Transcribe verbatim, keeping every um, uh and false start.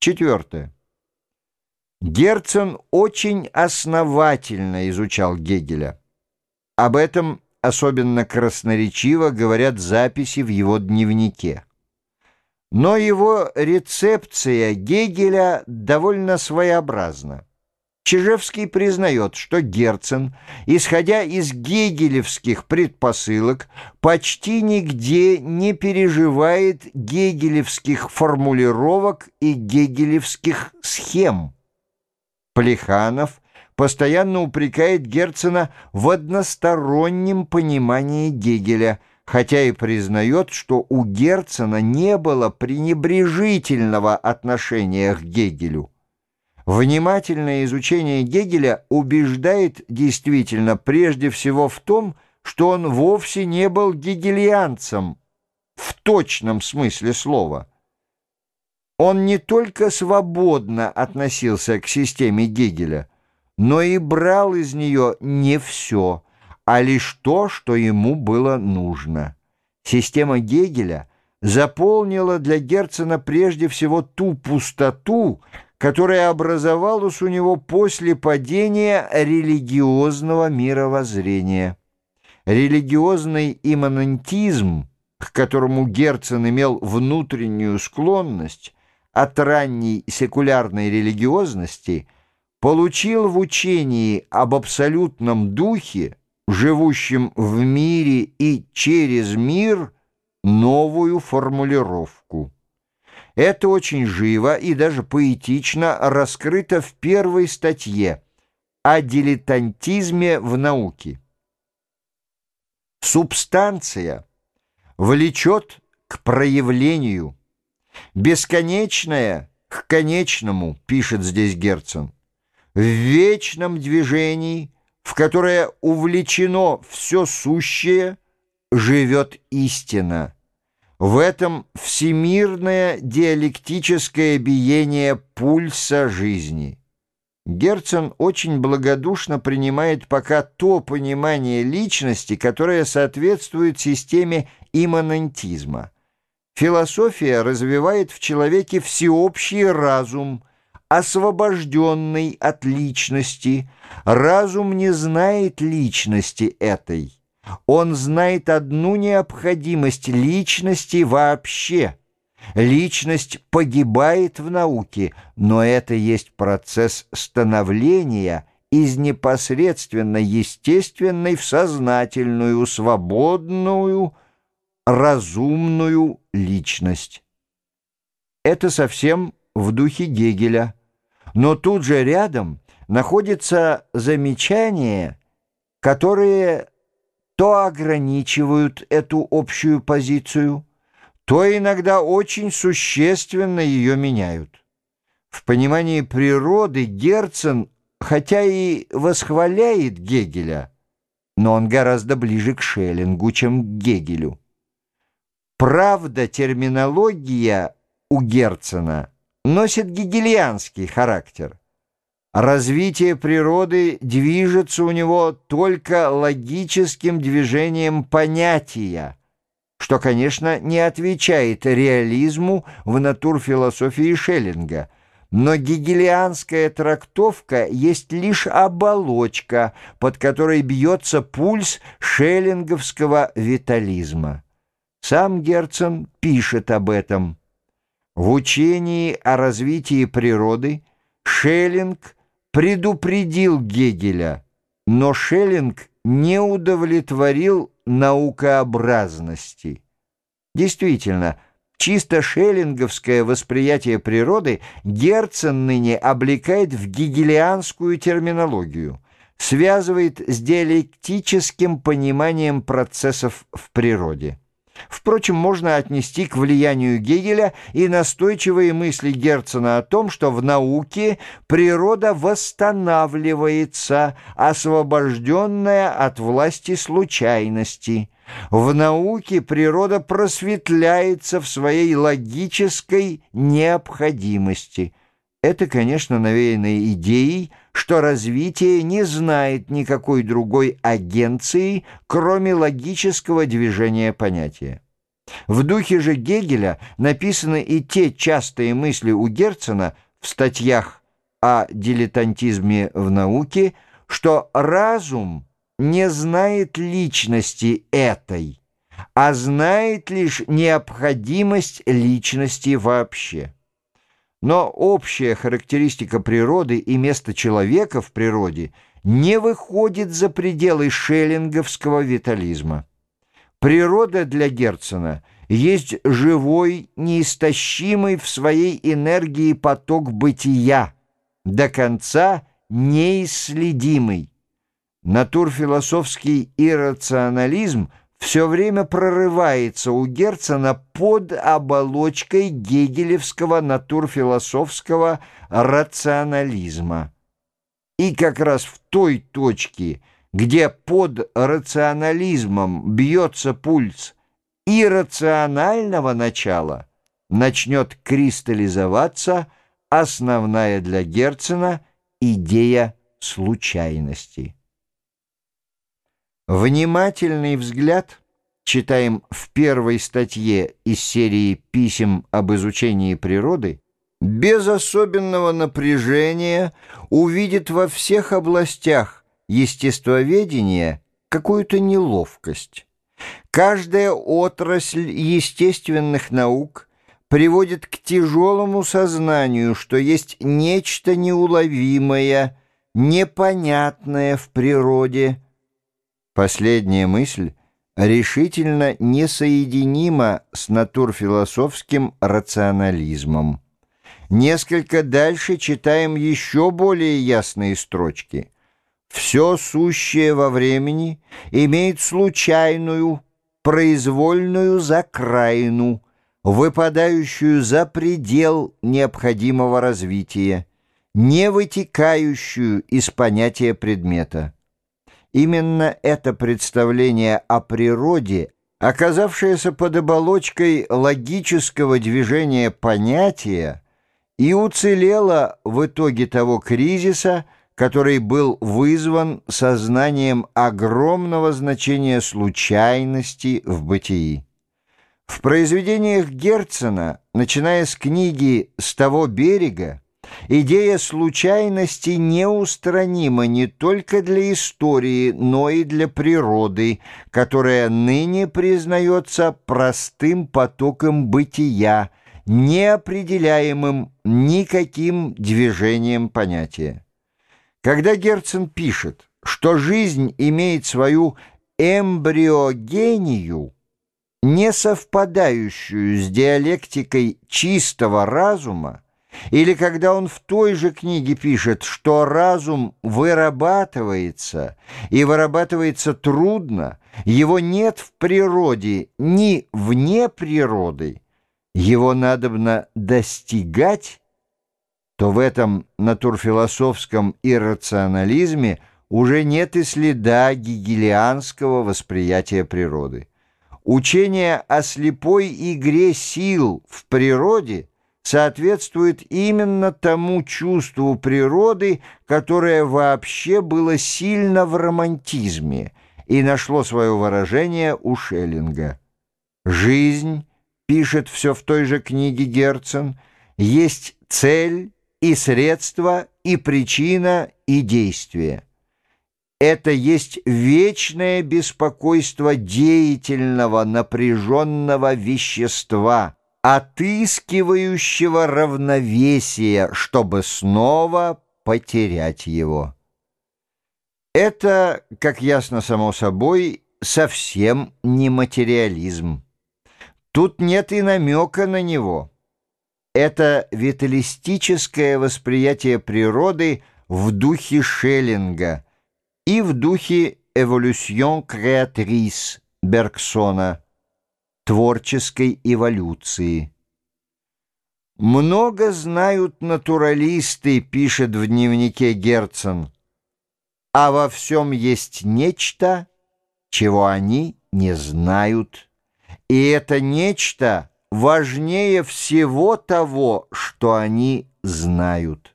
Четвертое. Герцен очень основательно изучал Гегеля. Об этом особенно красноречиво говорят записи в его дневнике. Но его рецепция Гегеля довольно своеобразна. Чижевский признает, что Герцен, исходя из гегелевских предпосылок, почти нигде не переживает гегелевских формулировок и гегелевских схем. Плеханов постоянно упрекает Герцена в одностороннем понимании Гегеля, хотя и признает, что у Герцена не было пренебрежительного отношения к Гегелю. Внимательное изучение Гегеля убеждает действительно прежде всего в том, что он вовсе не был гегельянцем в точном смысле слова. Он не только свободно относился к системе Гегеля, но и брал из нее не все, а лишь то, что ему было нужно. Система Гегеля заполнила для Герцена прежде всего ту пустоту, которая образовалась у него после падения религиозного мировоззрения. Религиозный имманентизм, к которому Герцен имел внутреннюю склонность от ранней секулярной религиозности, получил в учении об абсолютном духе, живущем в мире и через мир, новую формулировку. Это очень живо и даже поэтично раскрыто в первой статье о дилетантизме в науке. Субстанция влечет к проявлению, бесконечное к конечному, пишет здесь Герцен. В вечном движении, в которое увлечено все сущее, живет истина. В этом всемирное диалектическое биение пульса жизни. Герцен очень благодушно принимает пока то понимание личности, которое соответствует системе имманентизма. Философия развивает в человеке всеобщий разум, освобожденный от личности. Разум не знает личности этой. Он знает одну необходимость личности вообще. Личность погибает в науке, но это есть процесс становления из непосредственно естественной в сознательную, свободную, разумную личность. Это совсем в духе Гегеля. Но тут же рядом находятся замечания, которые то ограничивают эту общую позицию, то иногда очень существенно ее меняют. В понимании природы Герцен, хотя и восхваляет Гегеля, но он гораздо ближе к Шеллингу, чем к Гегелю. Правда, терминология у Герцена носит гегельянский характер. Развитие природы движется у него только логическим движением понятия, что, конечно, не отвечает реализму в натурфилософии Шеллинга, но гегельянская трактовка есть лишь оболочка, под которой бьется пульс шеллинговского витализма. Сам Герцен пишет об этом. В учении о развитии природы Шеллинг предупредил Гегеля, но Шеллинг не удовлетворил наукообразности. Действительно, чисто шеллинговское восприятие природы Герцен ныне облекает в гегельянскую терминологию, связывает с диалектическим пониманием процессов в природе. Впрочем, можно отнести к влиянию Гегеля и настойчивые мысли Герцена о том, что в науке природа восстанавливается, освобожденная от власти случайности. В науке природа просветляется в своей логической необходимости. Это, конечно, навеяно идеей, что развитие не знает никакой другой агенции, кроме логического движения понятия. В духе же Гегеля написаны и те частые мысли у Герцена в статьях о дилетантизме в науке, что разум не знает личности этой, а знает лишь необходимость личности вообще. Но общая характеристика природы и место человека в природе не выходит за пределы шеллинговского витализма. Природа для Герцена есть живой, неистощимый в своей энергии поток бытия, до конца неисследимый. Натурфилософский иррационализм все время прорывается у Герцена под оболочкой гегелевского натурфилософского рационализма. И как раз в той точке, где под рационализмом бьется пульс иррационального начала, начнет кристаллизоваться основная для Герцена идея случайности. Внимательный взгляд, читаем в первой статье из серии «Писем об изучении природы», без особенного напряжения увидит во всех областях естествоведения какую-то неловкость. Каждая отрасль естественных наук приводит к тяжелому сознанию, что есть нечто неуловимое, непонятное в природе. Последняя мысль решительно несоединима с натурфилософским рационализмом. Несколько дальше читаем еще более ясные строчки. «Все сущее во времени имеет случайную, произвольную закраину, выпадающую за предел необходимого развития, не вытекающую из понятия предмета». Именно это представление о природе, оказавшееся под оболочкой логического движения понятия, и уцелело в итоге того кризиса, который был вызван сознанием огромного значения случайности в бытии. В произведениях Герцена, начиная с книги «С того берега», идея случайности неустранима не только для истории, но и для природы, которая ныне признается простым потоком бытия, неопределяемым никаким движением понятия. Когда Герцен пишет, что жизнь имеет свою эмбриогению, не совпадающую с диалектикой чистого разума, или когда он в той же книге пишет, что разум вырабатывается, и вырабатывается трудно, его нет в природе ни вне природы, его надобно достигать, то в этом натурфилософском иррационализме уже нет и следа гегелианского восприятия природы. Учение о слепой игре сил в природе соответствует именно тому чувству природы, которое вообще было сильно в романтизме и нашло свое выражение у Шеллинга. «Жизнь», пишет все в той же книге Герцен, «есть цель и средство, и причина, и действие. Это есть вечное беспокойство деятельного, напряженного вещества, отыскивающего равновесие, чтобы снова потерять его». Это, как ясно само собой, совсем не материализм. Тут нет и намека на него. Это виталистическое восприятие природы в духе Шеллинга и в духе «эволюцион креатрис» Бергсона, творческой эволюции. «Много знают натуралисты», пишет в дневнике Герцен, «а во всем есть нечто, чего они не знают, и это нечто важнее всего того, что они знают».